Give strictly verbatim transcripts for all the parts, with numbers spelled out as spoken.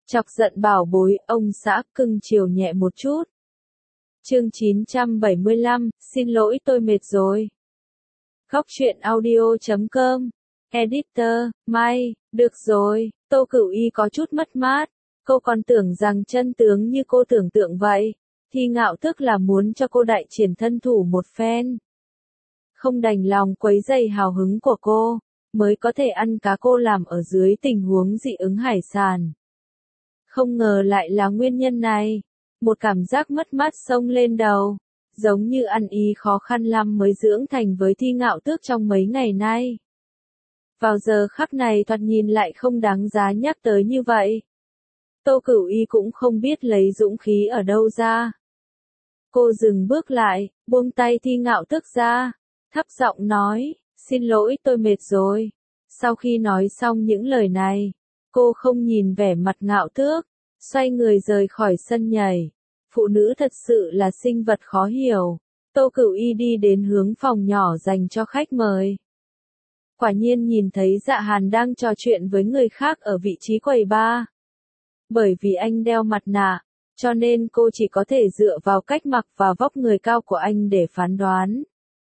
Chọc giận bảo bối, ông xã cưng chiều nhẹ một chút. Chương chín trăm bảy mươi lăm, xin lỗi tôi mệt rồi. Góc truyện audio chấm com. Editor, May, được rồi, Tô Cửu Y có chút mất mát. Cô còn tưởng rằng chân tướng như cô tưởng tượng vậy. Thi Ngạo Tước là muốn cho cô đại triển thân thủ một phen. Không đành lòng quấy rầy hào hứng của cô, mới có thể ăn cá cô làm ở dưới tình huống dị ứng hải sản. Không ngờ lại là nguyên nhân này. Một cảm giác mất mát xông lên đầu, giống như ăn ý khó khăn lắm mới dưỡng thành với Thi Ngạo Tước trong mấy ngày nay. Vào giờ khắc này thoạt nhìn lại không đáng giá nhắc tới như vậy. Tô Cửu Y cũng không biết lấy dũng khí ở đâu ra. Cô dừng bước lại, buông tay Thi Ngạo Tước ra, thấp giọng nói, xin lỗi tôi mệt rồi. Sau khi nói xong những lời này, cô không nhìn vẻ mặt Ngạo Tước, xoay người rời khỏi sân nhảy. Phụ nữ thật sự là sinh vật khó hiểu. Tô Cửu Y đi đến hướng phòng nhỏ dành cho khách mời. Quả nhiên nhìn thấy Dạ Hàn đang trò chuyện với người khác ở vị trí quầy bar. Bởi vì anh đeo mặt nạ, cho nên cô chỉ có thể dựa vào cách mặc và vóc người cao của anh để phán đoán.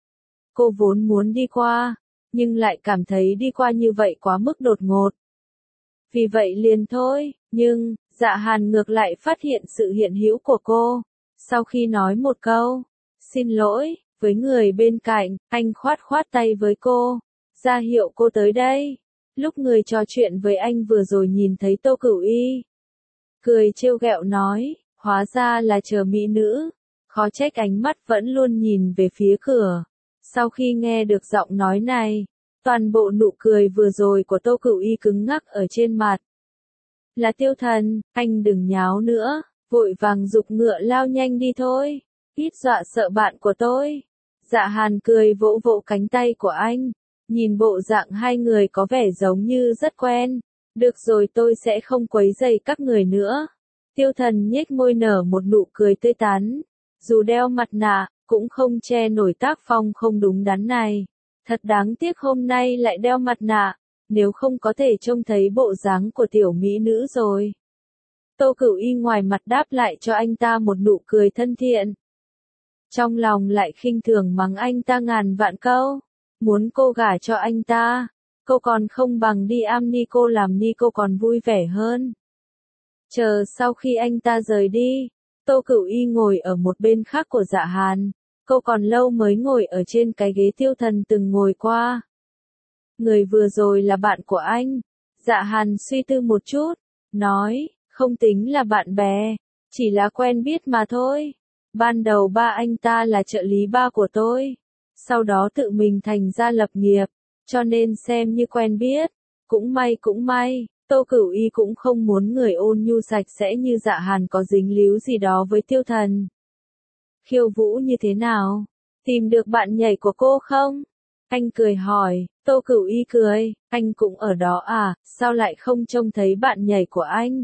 Cô vốn muốn đi qua, nhưng lại cảm thấy đi qua như vậy quá mức đột ngột. Vì vậy liền thôi, nhưng, Dạ Hàn ngược lại phát hiện sự hiện hữu của cô. Sau khi nói một câu, xin lỗi, với người bên cạnh, anh khoát khoát tay với cô, ra hiệu cô tới đây. Lúc người trò chuyện với anh vừa rồi nhìn thấy Tô Cửu Y. Cười trêu ghẹo nói, hóa ra là chờ mỹ nữ, khó trách ánh mắt vẫn luôn nhìn về phía cửa. Sau khi nghe được giọng nói này, toàn bộ nụ cười vừa rồi của Tô Cửu Y cứng ngắc ở trên mặt. Là Tiêu Thần, anh đừng nháo nữa, vội vàng giục ngựa lao nhanh đi thôi, ít dọa sợ bạn của tôi. Dạ Hàn cười vỗ vỗ cánh tay của anh, nhìn bộ dạng hai người có vẻ giống như rất quen. Được rồi, tôi sẽ không quấy rầy các người nữa. Tiêu Thần nhếch môi nở một nụ cười tươi tắn, dù đeo mặt nạ, cũng không che nổi tác phong không đúng đắn này. Thật đáng tiếc hôm nay lại đeo mặt nạ, nếu không có thể trông thấy bộ dáng của tiểu mỹ nữ rồi. Tô Cửu Y ngoài mặt đáp lại cho anh ta một nụ cười thân thiện. Trong lòng lại khinh thường mắng anh ta ngàn vạn câu, muốn cô gả cho anh ta, cô còn không bằng đi am ni cô làm ni cô còn vui vẻ hơn. Chờ sau khi anh ta rời đi, Tô Cửu Y ngồi ở một bên khác của Dạ Hàn, cô còn lâu mới ngồi ở trên cái ghế Tiêu Thần từng ngồi qua. Người vừa rồi là bạn của anh. Dạ Hàn suy tư một chút, nói, không tính là bạn bè, chỉ là quen biết mà thôi. Ban đầu ba anh ta là trợ lý ba của tôi, sau đó tự mình thành ra lập nghiệp, cho nên xem như quen biết. Cũng may cũng may, Tô Cửu Y cũng không muốn người ôn nhu sạch sẽ như Dạ Hàn có dính líu gì đó với Tiêu Thần. Khiêu vũ như thế nào? Tìm được bạn nhảy của cô không? Anh cười hỏi. Tô Cửu Y cười, anh cũng ở đó à, sao lại không trông thấy bạn nhảy của anh?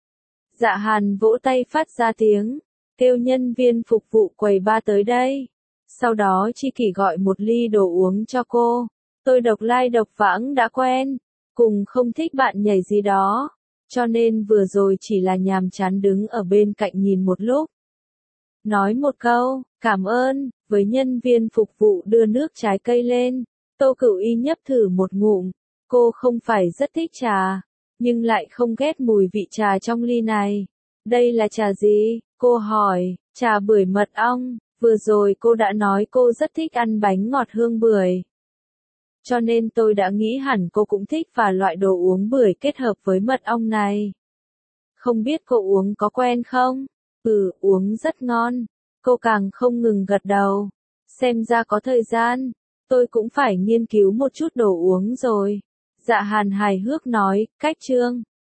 Dạ Hàn vỗ tay phát ra tiếng, kêu nhân viên phục vụ quầy bar tới đây. Sau đó Chi Kỷ gọi một ly đồ uống cho cô. Tôi độc lai độc vãng đã quen, cùng không thích bạn nhảy gì đó, cho nên vừa rồi chỉ là nhàm chán đứng ở bên cạnh nhìn một lúc. Nói một câu, cảm ơn, với nhân viên phục vụ đưa nước trái cây lên. Tô Cửu Y nhấp thử một ngụm, cô không phải rất thích trà, nhưng lại không ghét mùi vị trà trong ly này. Đây là trà gì? Cô hỏi. Trà bưởi mật ong, vừa rồi cô đã nói cô rất thích ăn bánh ngọt hương bưởi. Cho nên tôi đã nghĩ hẳn cô cũng thích và loại đồ uống bưởi kết hợp với mật ong này. Không biết cô uống có quen không? Ừ, uống rất ngon. Cô càng không ngừng gật đầu. Xem ra có thời gian, tôi cũng phải nghiên cứu một chút đồ uống rồi. Dạ Hàn hài hước nói, cách chương.